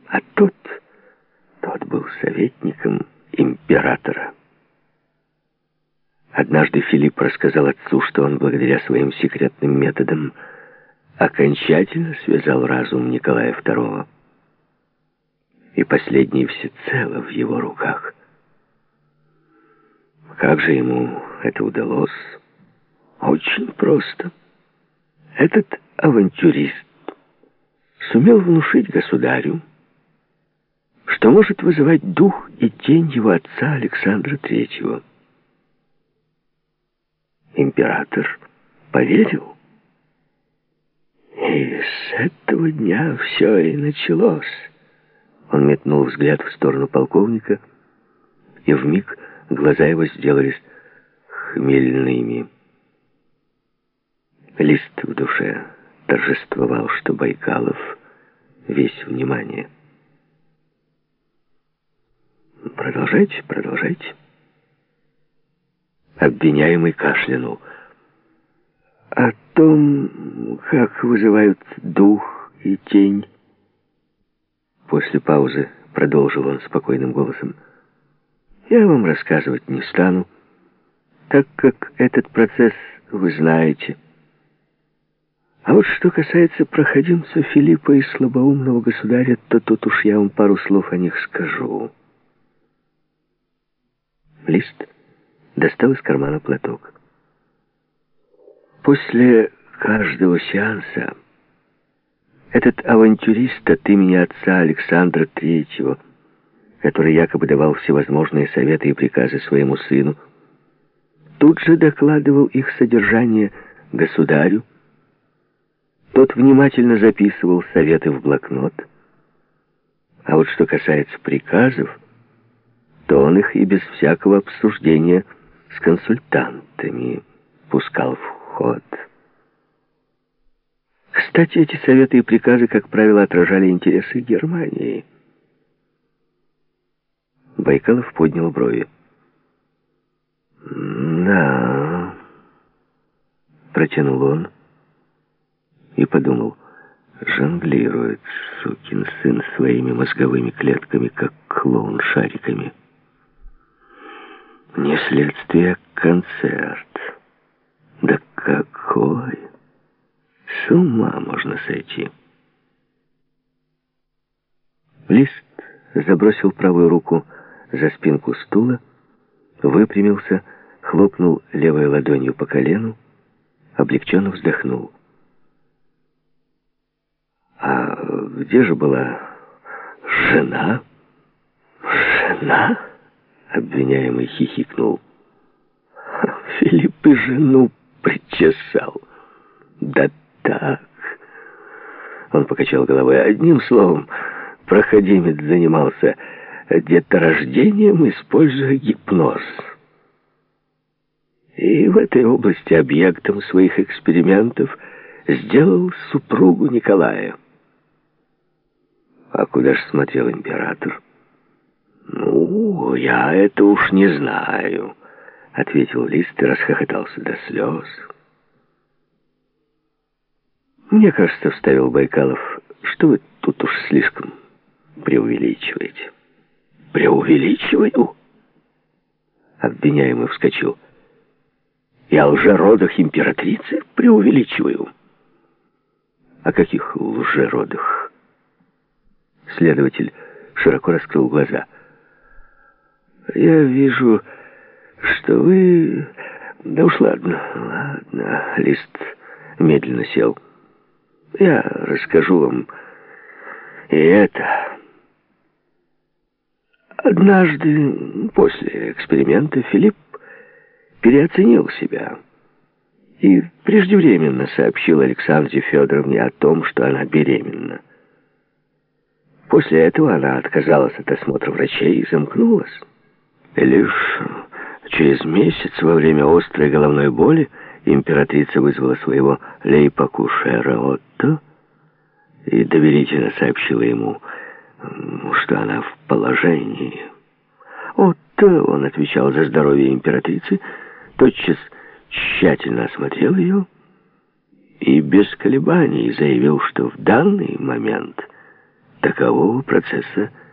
А тот был советником императора. Однажды Филипп рассказал отцу, что он благодаря своим секретным методам окончательно связал разум Николая II. И последний всецело в его руках. Как же ему это удалось? Очень просто. Этот авантюрист сумел внушить государю, что может вызывать дух и тень его отца Александра III. Император поверил. И с этого дня все и началось. Он метнул взгляд в сторону полковника, и вмиг глаза его сделались хмельными. Лист в душе торжествовал, что Байкалов весь внимание. Продолжайте, продолжайте. Обвиняемый кашлянул. О том, как вызывают дух и тень. После паузы продолжил он спокойным голосом. Я вам рассказывать не стану, так как этот процесс вы знаете. А вот что касается проходимца Филиппа и слабоумного государя, то тут уж я вам пару слов о них скажу. Лист достал из кармана платок. После каждого сеанса этот авантюрист от имени отца Александра III, который якобы давал всевозможные советы и приказы своему сыну, тут же докладывал их содержание государю. Тот внимательно записывал советы в блокнот. А вот что касается приказов, то он их и без всякого обсуждения с консультантами пускал в ход. Кстати, эти советы и приказы, как правило, отражали интересы Германии. Байкалов поднял брови. «Да», — протянул он и подумал, жонглирует сукин сын своими мозговыми клетками, как клоун шариками. Не следствие, а концерт. Да какой! С ума можно сойти. Лист забросил правую руку за спинку стула, выпрямился, хлопнул левой ладонью по колену, облегченно вздохнул. А где же была жена? Жена? Обвиняемый хихикнул. Филипп и жену причесал. Да так. Он покачал головой. Одним словом, проходимец занимался деторождением, используя гипноз. И в этой области объектом своих экспериментов сделал супругу Николая. А куда же смотрел император? «Ну, я это уж не знаю», — ответил Лист и расхохотался до слез. «Мне кажется, — вставил Байкалов, — что вы тут уж слишком преувеличиваете». «Преувеличиваю?» Обвиняемый вскочил. «Я о лжеродах императрицы преувеличиваю». «О каких лжеродах?» Следователь широко раскрыл глаза. «Я вижу, что вы... Да уж ладно, ладно». Лист медленно сел. «Я расскажу вам и это». Однажды после эксперимента Филипп переоценил себя и преждевременно сообщил Александре Федоровне о том, что она беременна. После этого она отказалась от осмотра врачей и замкнулась. И лишь через месяц, во время острой головной боли, императрица вызвала своего лейб-акушера Отто и доверительно сообщила ему, что она в положении. Отто, он отвечал за здоровье императрицы, тотчас тщательно осмотрел ее и без колебаний заявил, что в данный момент такового процесса